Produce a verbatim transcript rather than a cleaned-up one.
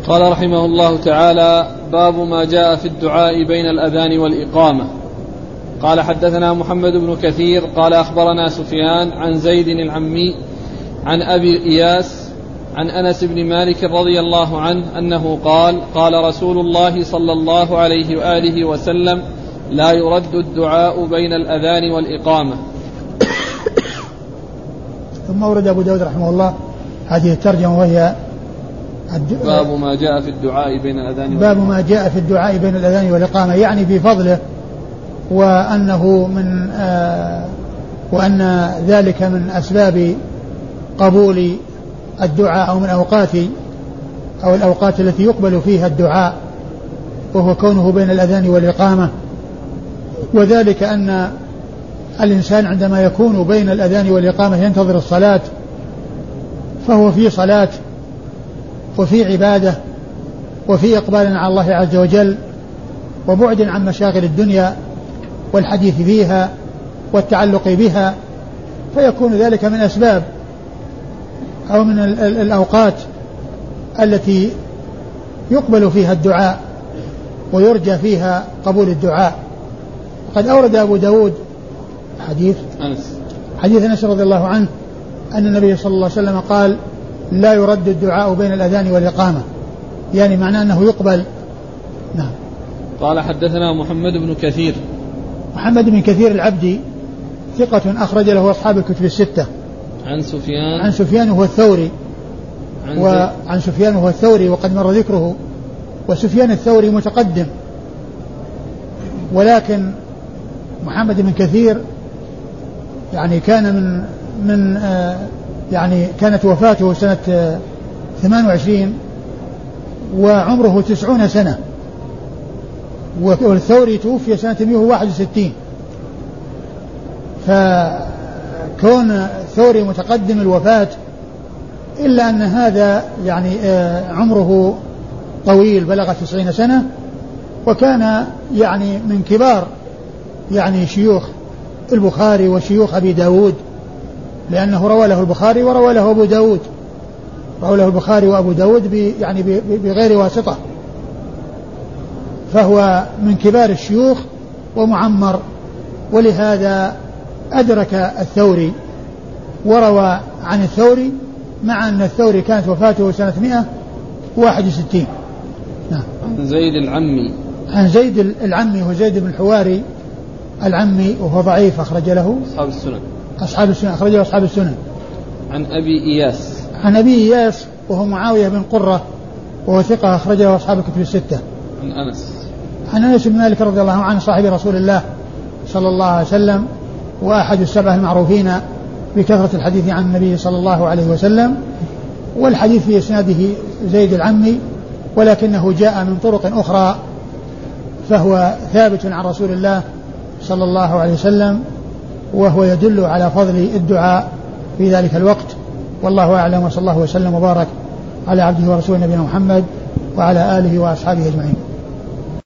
قال رحمه الله تعالى: باب ما جاء في الدعاء بين الأذان والإقامة. قال: حدثنا محمد بن كثير قال أخبرنا سفيان عن زيد العمي عن أبي إياس عن أنس بن مالك رضي الله عنه أنه قال: قال رسول الله صلى الله عليه وآله وسلم: لا يرد الدعاء بين الأذان والإقامة. ثم ورد أبو داود رحمه الله هذه الترجمة وهي باب ما جاء في الدعاء بين الأذان والإقامة. باب ما جاء في الدعاء بين الأذان والإقامة، يعني في فضله، وأنه من آه وأن ذلك من أسباب قبول الدعاء أو من أوقات أو الأوقات التي يقبل فيها الدعاء، وهو كونه بين الأذان والإقامة. وذلك أن الإنسان عندما يكون بين الأذان والإقامة ينتظر الصلاة فهو في صلاة وفي عبادة وفي إقبال على الله عز وجل وبعد عن مشاغل الدنيا والحديث فيها والتعلق بها، فيكون ذلك من أسباب أو من الأوقات التي يقبل فيها الدعاء ويرجى فيها قبول الدعاء. وقد أورد أبو داود حديث أنس حديث أنس رضي الله عنه أن النبي صلى الله عليه وسلم قال: لا يرد الدعاء بين الأذان والإقامة، يعني معناه أنه يقبل. نعم. قال: حدثنا محمد بن كثير. محمد بن كثير العبدي ثقة أخرج له أصحاب الكتب الستة. عن سفيان عن سفيان وهو الثوري عن, وعن سفيان وهو الثوري وقد مر ذكره، وسفيان الثوري متقدم، ولكن محمد بن كثير يعني كان من من آه يعني كانت وفاته سنة آه ثمان وعشرين وعمره تسعون سنة، والثوري توفي سنة مئة وواحد وستين، فكون الثوري متقدم الوفاة إلا أن هذا يعني آه عمره طويل بلغ تسعين سنة، وكان يعني من كبار يعني شيوخ البخاري وشيوخ أبي داود، لأنه روى له البخاري وروى له أبو داود، روى له البخاري وأبو داود يعني بغير واسطة، فهو من كبار الشيوخ ومعمر، ولهذا أدرك الثوري وروى عن الثوري، مع أن الثوري كانت وفاته سنة مئة وواحد وستين. نعم. عن زيد العمي عن زيد العمي هو زيد بن الحواري العمي، وهو ضعيف أخرج له أصحاب السنن أصحاب السنن أخرج له أصحاب السنن. عن أبي إياس عن أبي إياس وهو معاوية بن قرة وهو ثقة أخرج له أصحاب الكتب الستة. عن أنس عن أنس بن مالك رضي الله عنه صاحب رسول الله صلى الله عليه وسلم، وأحد السبعة المعروفين بكثرة الحديث عن النبي صلى الله عليه وسلم، والحديث في إسناده زيد العمي، ولكنه جاء من طرق أخرى، فهو ثابت عن رسول الله صلى الله عليه وسلم، وهو يدل على فضل الدعاء في ذلك الوقت. والله أعلم، وصلى الله وسلم وبارك على عبده ورسوله نبينا محمد وعلى آله وأصحابه أجمعين.